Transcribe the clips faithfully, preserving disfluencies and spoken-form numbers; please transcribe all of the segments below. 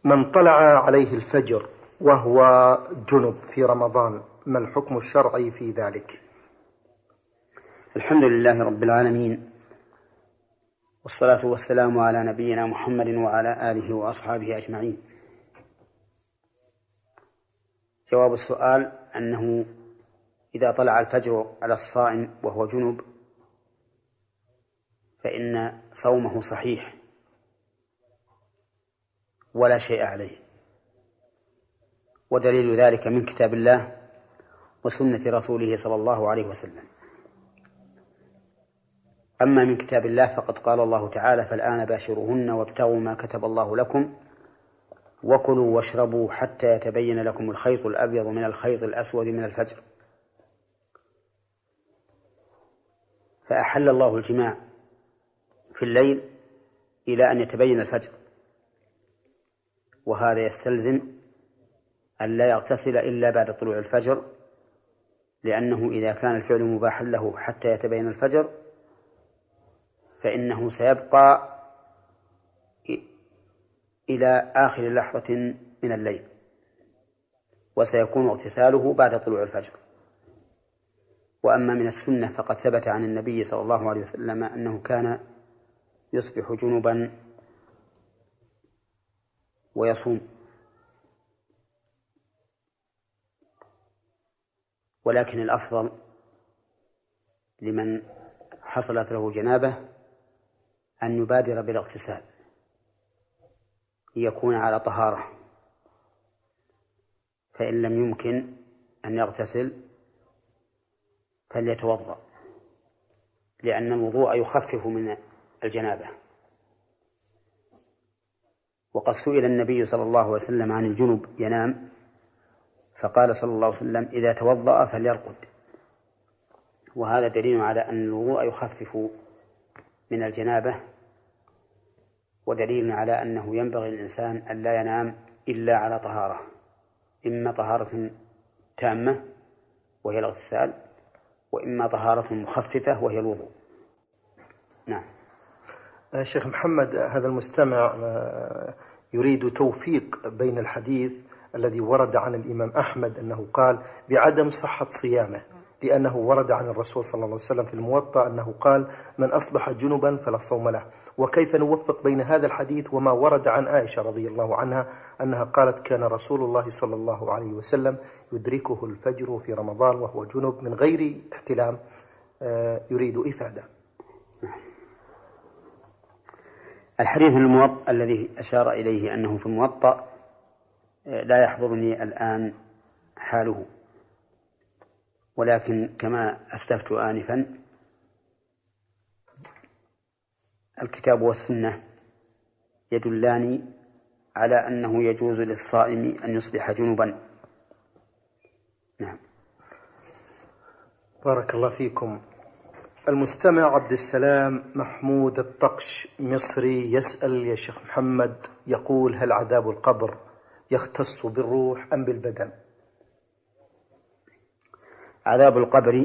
من طلع عليه الفجر وهو جنب في رمضان ما الحكم الشرعي في ذلك؟ الحمد لله رب العالمين، والصلاة والسلام على نبينا محمد وعلى آله وأصحابه أجمعين. جواب السؤال أنه إذا طلع الفجر على الصائم وهو جنب فإن صومه صحيح ولا شيء عليه، ودليل ذلك من كتاب الله وسنة رسوله صلى الله عليه وسلم. أما من كتاب الله فقد قال الله تعالى: فالآن باشروهن وابتغوا ما كتب الله لكم وكلوا واشربوا حتى يتبين لكم الخيط الأبيض من الخيط الأسود من الفجر. فأحل الله الجماع في الليل إلى أن يتبين الفجر، وهذا يستلزم أن لا يغتسل إلا بعد طلوع الفجر، لأنه إذا كان الفعل مباحا له حتى يتبين الفجر فإنه سيبقى إلى آخر لحظة من الليل، وسيكون اغتساله بعد طلوع الفجر. وأما من السنة فقد ثبت عن النبي صلى الله عليه وسلم أنه كان يصبح جنبا ويصوم، ولكن الأفضل لمن حصلت له جنابة أن يبادر بالاغتسال ليكون على طهارة، فإن لم يمكن أن يغتسل فليتوضأ، لأن الوضوء يخفف من الجنابة. وقد سئل النبي صلى الله عليه وسلم عن الجنب ينام، فقال صلى الله عليه وسلم: إذا توضأ فليرقد. وهذا دليل على أن الوضوء يخفف من الجنابة، ودليل على أنه ينبغي للإنسان أن لا ينام إلا على طهارة، إما طهارة تامة وهي الاغتسال، وإما طهارة مخففة وهي الوضوء. نعم. شيخ محمد، هذا المستمع يريد توفيق بين الحديث الذي ورد عن الإمام أحمد أنه قال بعدم صحة صيامه، لأنه ورد عن الرسول صلى الله عليه وسلم في الموطأ أنه قال: من أصبح جنبا فلا صوم له. وكيف نوفق بين هذا الحديث وما ورد عن عائشة رضي الله عنها أنها قالت: كان رسول الله صلى الله عليه وسلم يدركه الفجر في رمضان وهو جنب من غير احتلام؟ يريد إفادة. الحديث الموطأ الذي أشار إليه أنه في الموطأ لا يحضرني الآن حاله، ولكن كما أسلفت آنفا الكتاب والسنة يدلان على أنه يجوز للصائم أن يصبح جنبا. نعم. بارك الله فيكم. المستمع عبد السلام محمود الطقش مصري يسأل: يا شيخ محمد، يقول: هل عذاب القبر يختص بالروح أم بالبدن؟ عذاب القبر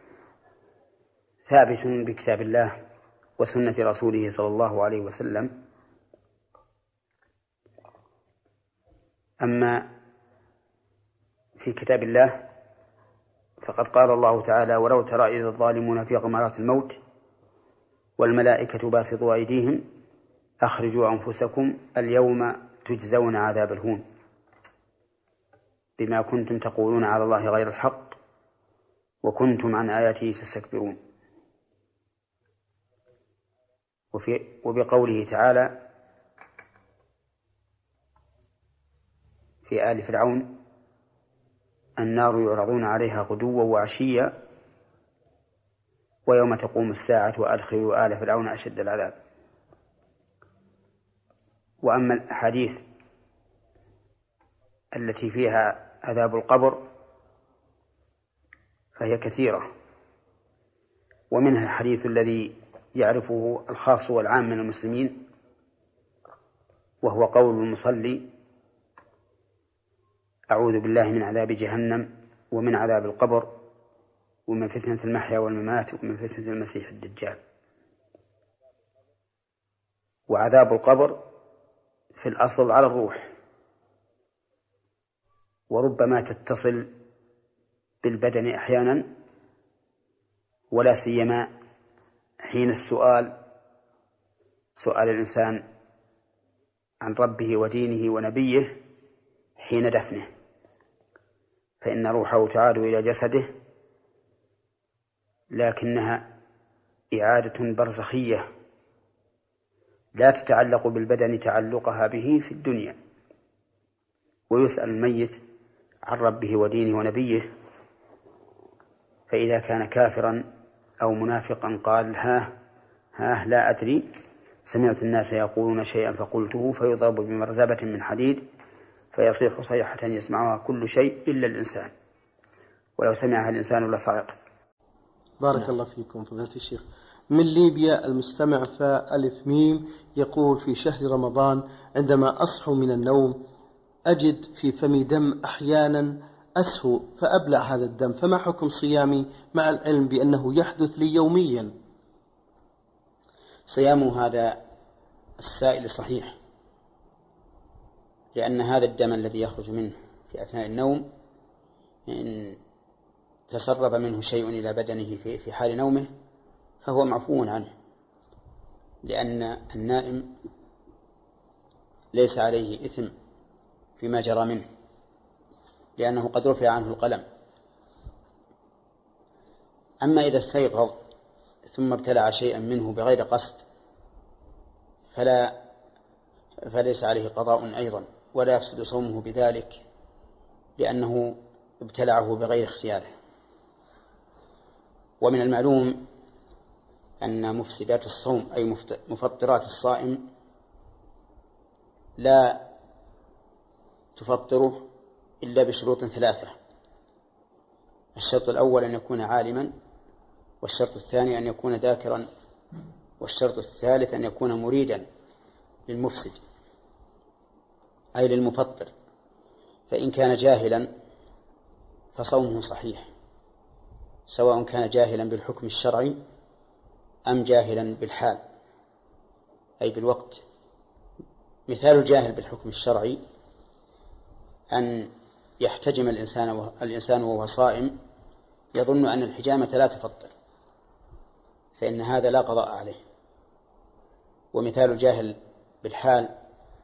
ثابت بكتاب الله وسنة رسوله صلى الله عليه وسلم. أما في كتاب الله فقد قال الله تعالى: ولو ترى إذ الظالمون في غمرات الموت والملائكة باسطوا أيديهم أخرجوا أنفسكم اليوم تجزون عذاب الهون بما كنتم تقولون على الله غير الحق وكنتم عن آياته تستكبرون. وفي وبقوله تعالى في آل فرعون: النار يعرضون عليها غدوا وعشيا ويوم تقوم الساعة وأدخلوا آل فرعون أشد العذاب. وأما الأحاديث التي فيها عذاب القبر فهي كثيرة، ومنها الحديث الذي يعرفه الخاص والعام من المسلمين، وهو قول المصلي: أعوذ بالله من عذاب جهنم ومن عذاب القبر ومن فتنة المحيا والممات ومن فتنة المسيح الدجال. وعذاب القبر في الأصل على الروح، وربما تتصل بالبدن أحيانا، ولا سيما حين السؤال، سؤال الإنسان عن ربه ودينه ونبيه حين دفنه، فإن روحه تعاد إلى جسده، لكنها إعادة برزخية لا تتعلق بالبدن تعلقها به في الدنيا. ويسأل الميت عن ربه ودينه ونبيه، فإذا كان كافرا أو منافقا قال ها ها لا أدري، سمعت الناس يقولون شيئا فقلته، فيضرب بمرزبة من حديد فيصيح صيحة يسمعها كل شيء إلا الإنسان، ولو سمعها الإنسان لصعق. بارك نعم. الله فيكم فضيلة الشيخ. من ليبيا المستمع فألف ميم يقول: في شهر رمضان عندما أصحو من النوم أجد في فمي دم أحيانا أسهو فأبلع هذا الدم، فما حكم صيامي مع العلم بأنه يحدث لي يوميا؟ صيام هذا السائل صحيح، لأن هذا الدم الذي يخرج منه في أثناء النوم إن تسرب منه شيء إلى بدنه في حال نومه فهو معفو عنه، لأن النائم ليس عليه إثم فيما جرى منه، لأنه قد رفع عنه القلم. أما إذا استيقظ ثم ابتلع شيئا منه بغير قصد فلا فليس عليه قضاء أيضا، ولا يفسد صومه بذلك، لأنه ابتلعه بغير اختياره. ومن المعلوم أن مفسدات الصوم أي مفطرات الصائم لا تفطره إلا بشروط ثلاثة: الشرط الأول أن يكون عالما، والشرط الثاني أن يكون ذاكرا، والشرط الثالث أن يكون مريدا للمفسد أي للمفطر. فإن كان جاهلا فصومه صحيح، سواء كان جاهلا بالحكم الشرعي أم جاهلا بالحال أي بالوقت. مثال الجاهل بالحكم الشرعي أن يحتجم الإنسان الإنسان وهو صائم يظن أن الحجامة لا تفطر، فإن هذا لا قضاء عليه. ومثال الجاهل بالحال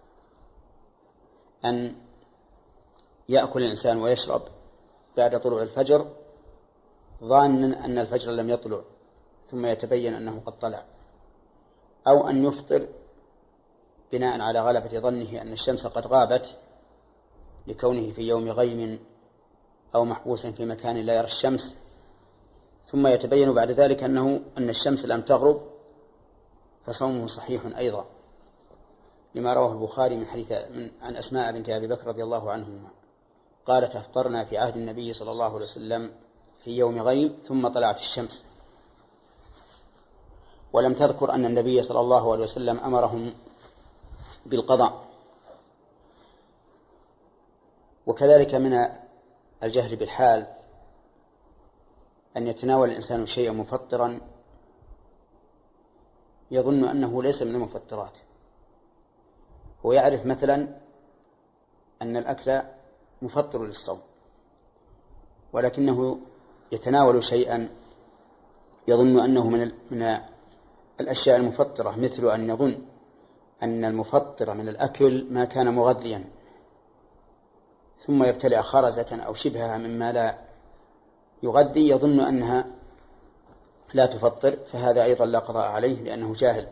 أن يأكل الإنسان ويشرب بعد طلوع الفجر ظانا أن الفجر لم يطلع ثم يتبين أنه قد طلع، أو أن يفطر بناء على غلبة ظنه أن الشمس قد غابت لكونه في يوم غيم أو محبوس في مكان لا يرى الشمس، ثم يتبين بعد ذلك أنه أن الشمس لم تغرب، فصومه صحيح أيضا، لما رواه البخاري من حديث من عن أسماء بنت أبي بكر رضي الله عنهما قالت: أفطرنا في عهد النبي صلى الله عليه وسلم في يوم غيم ثم طلعت الشمس. ولم تذكر أن النبي صلى الله عليه وسلم أمرهم بالقضاء. وكذلك من الجهل بالحال أن يتناول الإنسان شيئا مفطرا يظن أنه ليس من المفطرات، هو يعرف مثلا أن الأكل مفطر للصوم، ولكنه يتناول شيئا يظن أنه من من الأشياء المفطرة، مثل أن يظن أن المفطر من الأكل ما كان مغذيا ثم يبتلع خرزة أو شبهها مما لا يغذي يظن أنها لا تفطر، فهذا أيضا لا قضاء عليه لأنه جاهل.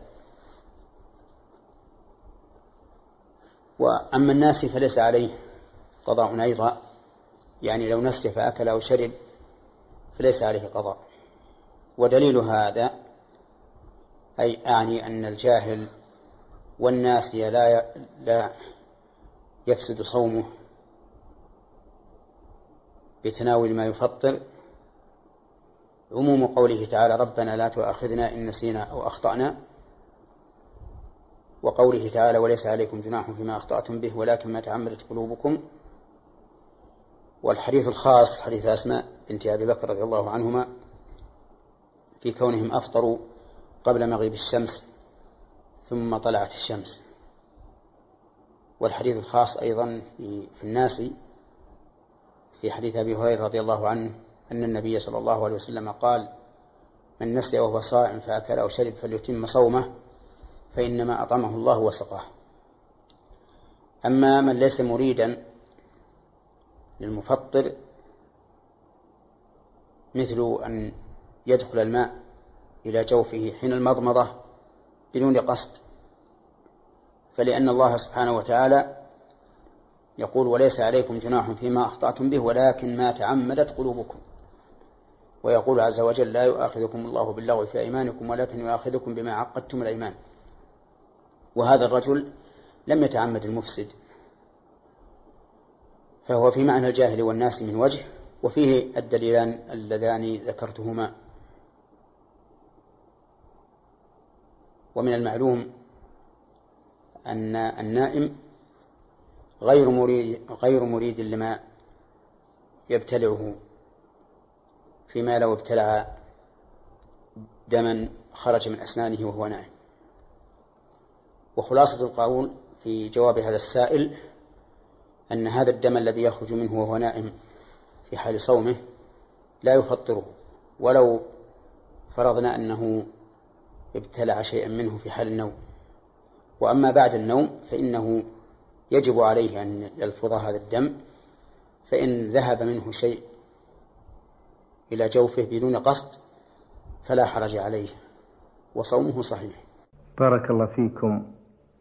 وأما الناس فليس عليه قضاء أيضا، يعني لو نسي فأكل أو شرب فليس عليه قضاء. ودليل هذا أي أعني أن الجاهل والناسي لا لا يفسد صومه بتناول ما يفطر عموم قوله تعالى: ربنا لا تؤاخذنا إن نسينا أو أخطأنا، وقوله تعالى: وليس عليكم جناح فيما أخطأتم به ولكن ما تعمدت قلوبكم. والحديث الخاص حديث أسماء بنت أبي بكر رضي الله عنهما في كونهم أفطروا قبل مغيب الشمس ثم طلعت الشمس. والحديث الخاص أيضا في الناس في حديث أبي هريرة رضي الله عنه أن النبي صلى الله عليه وسلم قال: من نسي وهو صائم فأكل أو شرب فليتم صومه فإنما أطعمه الله وسقاه. أما من ليس مريدا للمفطر مثل أن يدخل الماء إلى جوفه حين المضمضة بدون قصد، فلأن الله سبحانه وتعالى يقول: وليس عليكم جناح فيما أخطأتم به ولكن ما تعمدت قلوبكم. ويقول عز وجل: لا يؤاخذكم الله باللغو في أيمانكم ولكن يؤاخذكم بما عقدتم الأيمان. وهذا الرجل لم يتعمد المفسد، فهو في معنى الجاهل والناس من وجه، وفيه الدليلان اللذان ذكرتهما. ومن المعلوم أن النائم غير مريد, غير مريد لما يبتلعه، فيما لو ابتلع دما خرج من أسنانه وهو نائم. وخلاصة القول في جواب هذا السائل أن هذا الدم الذي يخرج منه وهو نائم في حال صومه لا يفطره، ولو فرضنا أنه ابتلع شيئا منه في حال النوم. وأما بعد النوم فإنه يجب عليه أن يلفظ هذا الدم، فإن ذهب منه شيء إلى جوفه بدون قصد فلا حرج عليه وصومه صحيح. بارك الله فيكم.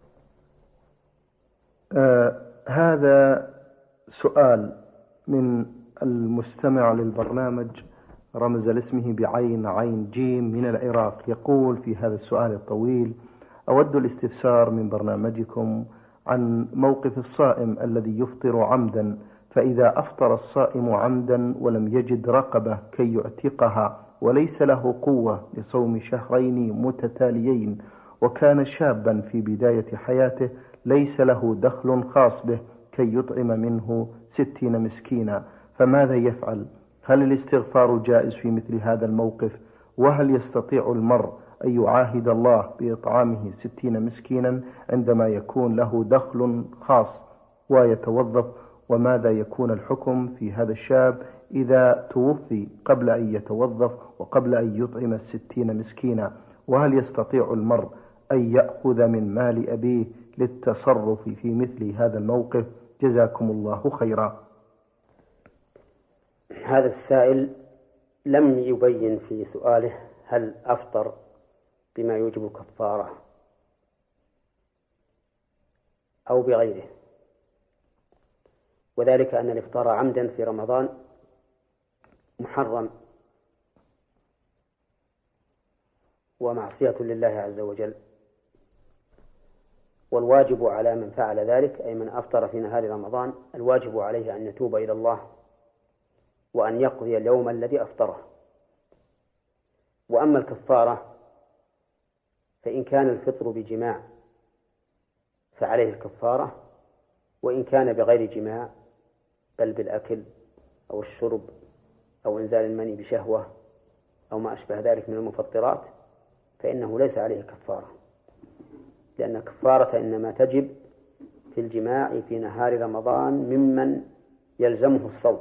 آه هذا سؤال من المستمع للبرنامج رمز لاسمه بعين عين جيم من العراق، يقول في هذا السؤال الطويل: أود الاستفسار من برنامجكم عن موقف الصائم الذي يفطر عمدا، فإذا أفطر الصائم عمدا ولم يجد رقبة كي يعتقها وليس له قوة لصوم شهرين متتاليين، وكان شابا في بداية حياته ليس له دخل خاص به كي يطعم منه ستين مسكينا، فماذا يفعل؟ هل الاستغفار جائز في مثل هذا الموقف؟ وهل يستطيع المرء أن يعاهد الله بإطعامه ستين مسكينا عندما يكون له دخل خاص ويتوظف؟ وماذا يكون الحكم في هذا الشاب إذا توفي قبل أن يتوظف وقبل أن يطعم الستين مسكينا؟ وهل يستطيع المرء أن يأخذ من مال أبيه للتصرف في مثل هذا الموقف؟ جزاكم الله خيرا. هذا السائل لم يبين في سؤاله هل أفطر بما يوجب كفارة أو بغيره، وذلك أن الإفطار عمدا في رمضان محرم ومعصية لله عز وجل، والواجب على من فعل ذلك أي من أفطر في نهار رمضان الواجب عليه أن يتوب إلى الله وأن يقضي اليوم الذي أفطره. وأما الكفارة فإن كان الفطر بجماع فعليه الكفارة، وإن كان بغير جماع بل بالأكل أو الشرب أو إنزال المني بشهوة أو ما أشبه ذلك من المفطرات فإنه ليس عليه كفارة، لأن الكفارة إنما تجب في الجماع في نهار رمضان ممن يلزمه الصوم.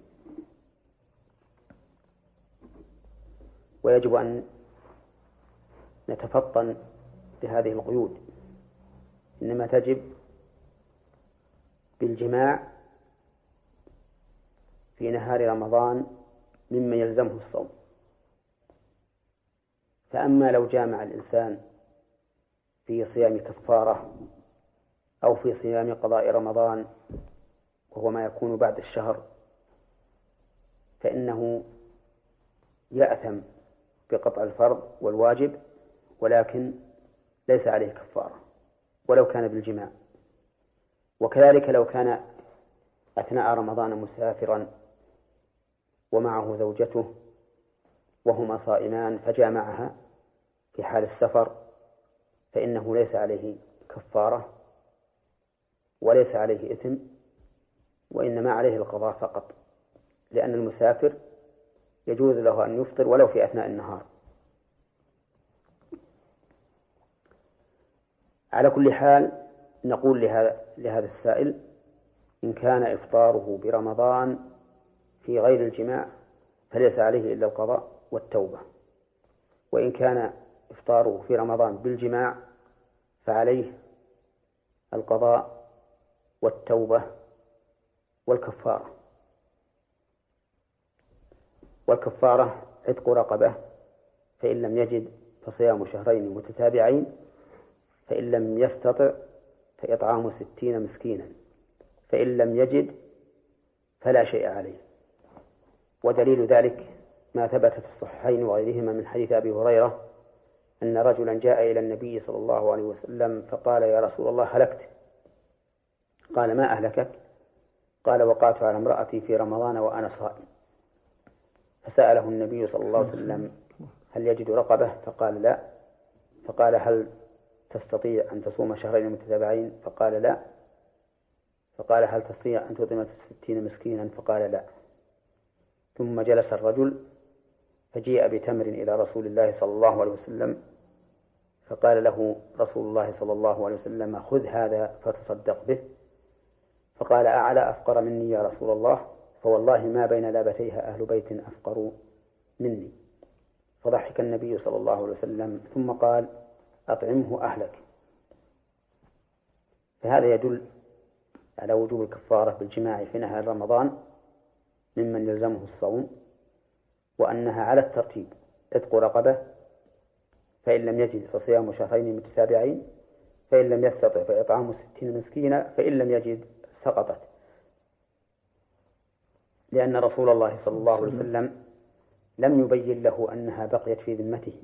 ويجب أن نتفطن بهذه القيود، إنما تجب بالجماع في نهار رمضان ممن يلزمه الصوم. فأما لو جامع الإنسان في صيام كفارة أو في صيام قضاء رمضان وهو ما يكون بعد الشهر فإنه يأثم بقطع الفرض والواجب، ولكن ليس عليه كفارة ولو كان بالجماع. وكذلك لو كان أثناء رمضان مسافرا ومعه زوجته وهما صائمان فجامعها في حال السفر فإنه ليس عليه كفارة وليس عليه إثم، وإنما عليه القضاء فقط، لأن المسافر يجوز له أن يفطر ولو في أثناء النهار. على كل حال نقول لهذا, لهذا السائل إن كان إفطاره برمضان في غير الجماع فليس عليه إلا القضاء والتوبة، وإن كان إفطاره في رمضان بالجماع فعليه القضاء والتوبة والكفارة. والكفارة عتق رقبة، فإن لم يجد فصيام شهرين متتابعين، فإن لم يستطع فإطعام ستين مسكينا، فإن لم يجد فلا شيء عليه. ودليل ذلك ما ثبت في الصحيحين وغيرهما من حديث أبي هريرة أن رجلا جاء إلى النبي صلى الله عليه وسلم فقال: يا رسول الله هلكت. قال: ما أهلكك؟ قال: وقعت على امرأتي في رمضان وأنا صائم. فسأله النبي صلى الله عليه وسلم: هل يجد رقبة؟ فقال: لا. فقال: هل تستطيع أن تصوم شهرين متتابعين؟ فقال: لا. فقال: هل تستطيع أن تطعم ستين مسكينا؟ فقال: لا. ثم جلس الرجل فجيء بتمر إلى رسول الله صلى الله عليه وسلم، فقال له رسول الله صلى الله عليه وسلم: خذ هذا فتصدق به. فقال: أعلى أفقر مني يا رسول الله؟ فوالله ما بين لابتيها أهل بيت أفقر مني. فضحك النبي صلى الله عليه وسلم ثم قال: أطعمه أهلك. فهذا يدل على وجوب الكفارة بالجماع في نهار رمضان ممن يلزمه الصوم، وأنها على الترتيب: عتق رقبة، فإن لم يجد فصيام شهرين متتابعين، فإن لم يستطع فإطعام ستين مسكينا، فإن لم يجد سقطت. لأن رسول الله صلى الله عليه وسلم لم يبين له أنها بقيت في ذمته،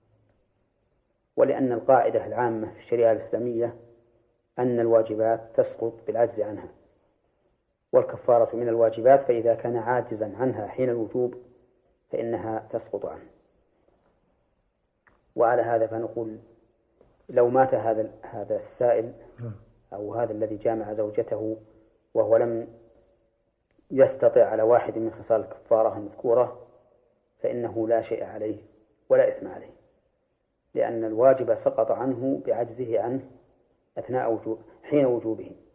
ولأن القاعدة العامة في الشريعة الإسلامية أن الواجبات تسقط بالعجز عنها، والكفارة من الواجبات، فإذا كان عاجزا عنها حين الوجوب فإنها تسقط عنه. وعلى هذا فنقول: لو مات هذا هذا السائل أو هذا الذي جامع زوجته وهو لم يستطع على واحد من خصال الكفارة المذكورة فإنه لا شيء عليه ولا إثم عليه، لأن الواجب سقط عنه بعجزه عنه أثناء وجوب حين وجوبه.